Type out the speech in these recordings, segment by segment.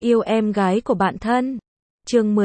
Yêu em gái của bạn thân. Chương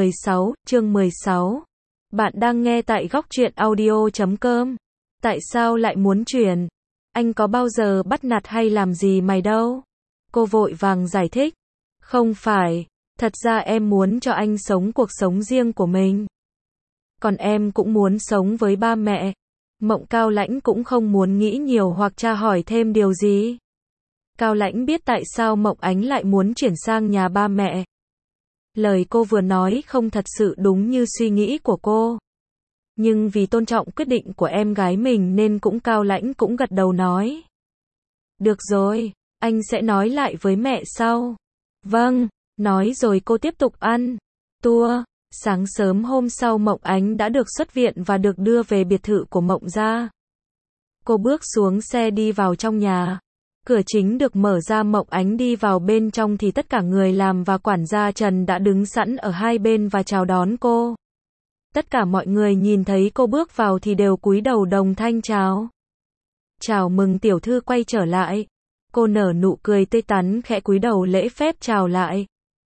16. Bạn đang nghe tại góc truyện audio.com. Tại sao lại muốn chuyển? Anh có bao giờ bắt nạt hay làm gì mày đâu? Cô vội vàng giải thích. Không phải, thật ra em muốn cho anh sống cuộc sống riêng của mình. Còn em cũng muốn sống với ba mẹ. Mộng Cao Lãnh cũng không muốn nghĩ nhiều hoặc tra hỏi thêm điều gì. Cao Lãnh biết tại sao Mộng Ánh lại muốn chuyển sang nhà ba mẹ. Lời cô vừa nói không thật sự đúng như suy nghĩ của cô. Nhưng vì tôn trọng quyết định của em gái mình nên Cao Lãnh cũng gật đầu nói. Được rồi, anh sẽ nói lại với mẹ sau. Vâng, nói rồi cô tiếp tục ăn tour. Sáng sớm hôm sau Mộng Ánh đã được xuất viện và được đưa về biệt thự của Mộng gia. Cô bước xuống xe đi vào trong nhà. Cửa chính được mở ra, Mộng Ánh đi vào bên trong thì tất cả người làm và quản gia Trần đã đứng sẵn ở hai bên và chào đón cô. Tất cả mọi người nhìn thấy cô bước vào thì đều cúi đầu đồng thanh chào. Chào mừng tiểu thư quay trở lại. Cô nở nụ cười tươi tắn khẽ cúi đầu lễ phép chào lại.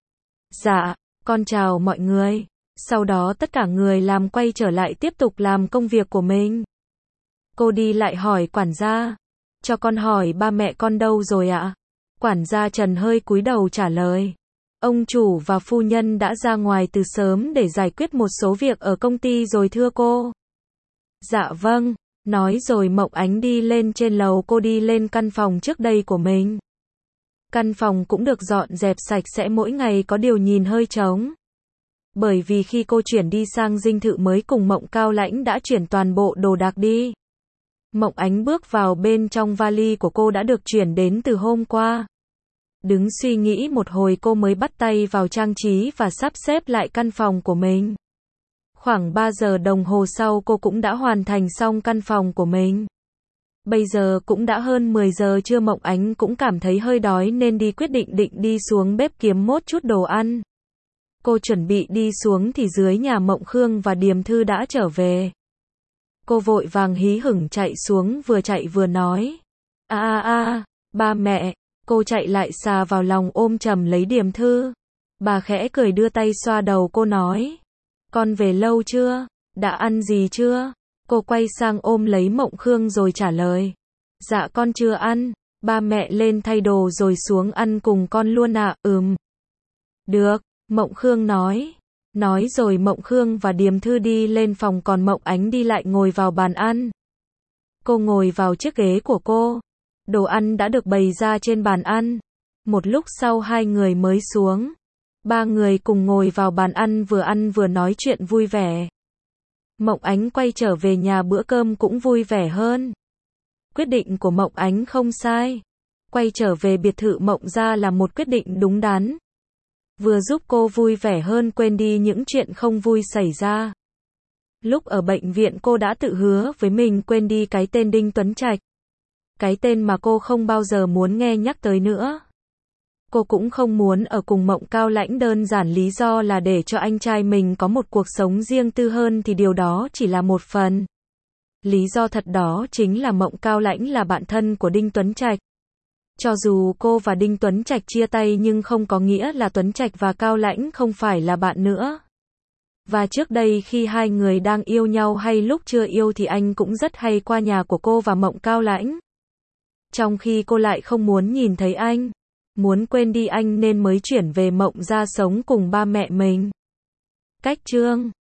Dạ, con chào mọi người. Sau đó tất cả người làm quay trở lại tiếp tục làm công việc của mình. Cô đi lại hỏi quản gia. Cho con hỏi ba mẹ con đâu rồi ạ? Quản gia Trần hơi cúi đầu trả lời. Ông chủ và phu nhân đã ra ngoài từ sớm để giải quyết một số việc ở công ty rồi thưa cô. Dạ vâng, nói rồi Mộng Ánh đi lên trên lầu. Cô đi lên căn phòng trước đây của mình. Căn phòng cũng được dọn dẹp sạch sẽ, mỗi ngày có điều nhìn hơi trống. Bởi vì khi cô chuyển đi sang dinh thự mới cùng Mộng Cao Lãnh đã chuyển toàn bộ đồ đạc đi. Mộng Ánh bước vào bên trong, vali của cô đã được chuyển đến từ hôm qua. Đứng suy nghĩ một hồi cô mới bắt tay vào trang trí và sắp xếp lại căn phòng của mình. Khoảng 3 giờ đồng hồ sau cô cũng đã hoàn thành xong căn phòng của mình. Bây giờ cũng đã hơn 10 giờ trưa, Mộng Ánh cũng cảm thấy hơi đói nên quyết định đi xuống bếp kiếm một chút đồ ăn. Cô chuẩn bị đi xuống thì dưới nhà Mộng Khương và Điềm Thư đã trở về. Cô vội vàng hí hửng chạy xuống, vừa chạy vừa nói. Ba mẹ. Cô chạy lại xà vào lòng ôm chầm lấy Điềm Thư. Bà khẽ cười đưa tay xoa đầu cô nói. Con về lâu chưa? Đã ăn gì chưa? Cô quay sang ôm lấy Mộng Khương rồi trả lời. Dạ con chưa ăn. Ba mẹ lên thay đồ rồi xuống ăn cùng con luôn ạ. Được, Mộng Khương nói. Nói rồi Mộng Khương và Điềm Thư đi lên phòng, còn Mộng Ánh đi lại ngồi vào bàn ăn. Cô ngồi vào chiếc ghế của cô. Đồ ăn đã được bày ra trên bàn ăn. Một lúc sau hai người mới xuống. Ba người cùng ngồi vào bàn ăn vừa nói chuyện vui vẻ. Mộng Ánh quay trở về nhà, bữa cơm cũng vui vẻ hơn. Quyết định của Mộng Ánh không sai. Quay trở về biệt thự Mộng gia là một quyết định đúng đắn. Vừa giúp cô vui vẻ hơn, quên đi những chuyện không vui xảy ra. Lúc ở bệnh viện cô đã tự hứa với mình quên đi cái tên Đinh Tuấn Trạch. Cái tên mà cô không bao giờ muốn nghe nhắc tới nữa. Cô cũng không muốn ở cùng Mộng Cao Lãnh, đơn giản lý do là để cho anh trai mình có một cuộc sống riêng tư hơn, thì điều đó chỉ là một phần. Lý do thật đó chính là Mộng Cao Lãnh là bạn thân của Đinh Tuấn Trạch. Cho dù cô và Đinh Tuấn Trạch chia tay nhưng không có nghĩa là Tuấn Trạch và Cao Lãnh không phải là bạn nữa. Và trước đây khi hai người đang yêu nhau hay lúc chưa yêu thì anh cũng rất hay qua nhà của cô và Mộng Cao Lãnh. Trong khi cô lại không muốn nhìn thấy anh, muốn quên đi anh nên mới chuyển về Mộng gia sống cùng ba mẹ mình. Cách chương